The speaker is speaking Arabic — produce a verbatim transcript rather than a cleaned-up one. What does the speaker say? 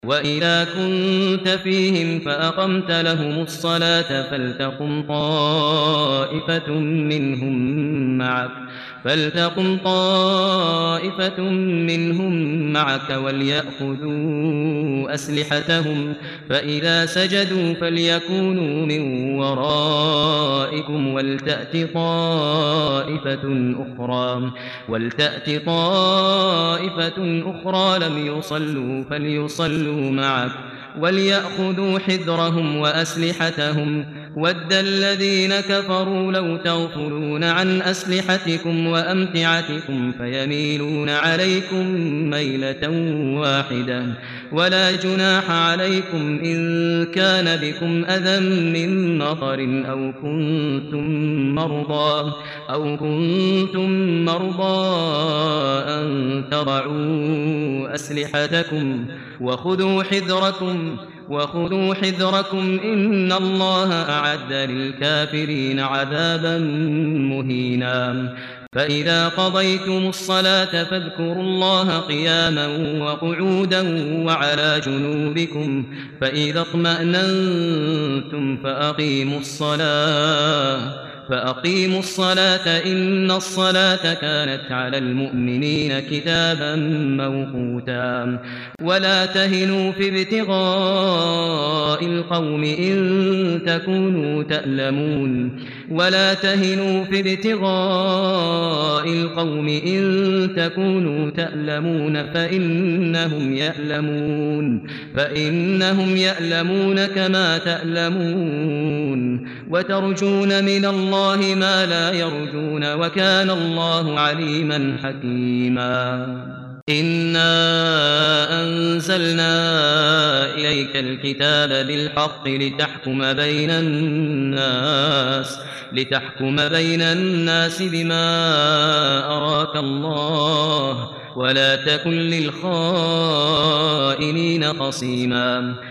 وإذا كنت فيهم فأقمت لهم الصلاة فلتقم طائفة منهم معك فلتقم طائفة منهم معك وليأخذوا أسلحتهم فإذا سجدوا فليكونوا من ورائكم ولتأت طائفة أخرى ولتأت طائفة أخرى لم يصلوا فليصلوا معك وليأخذوا حذرهم وأسلحتهم ود الذين كفروا لو تغفلون عن أسلحتكم وأمتعتكم فيميلون عليكم ميلة واحدة ولا جناح عليكم إن كان بكم أذى من مطر أو كنتم مرضى أو كنتم مرضى أن تضعوا أسلحتكم وخذوا حذركم وخذوا حذركم إن الله أعد للكافرين عذابا مهينا فإذا قضيتم الصلاة فاذكروا الله قياما وقعودا وعلى جنوبكم فإذا اطمأننتم فأقيموا الصلاة فأقيموا الصلاة إن الصلاة كانت على المؤمنين كتابا موقوتا ولا تهنوا في ابتغاء القوم إن تكونوا تألمون ولا تهنوا في ابتغاء القوم إن تكونوا تألمون فإنهم يألمون فإنهم يألمون كما تألمون وترجون من الله ما لا يرجون وكان الله عليما حكيما إنا أنزلنا إليك الكتاب بالحق لتحكم بين الناس لتحكم بين الناس بما أراك الله ولا تكن للخائنين خصيما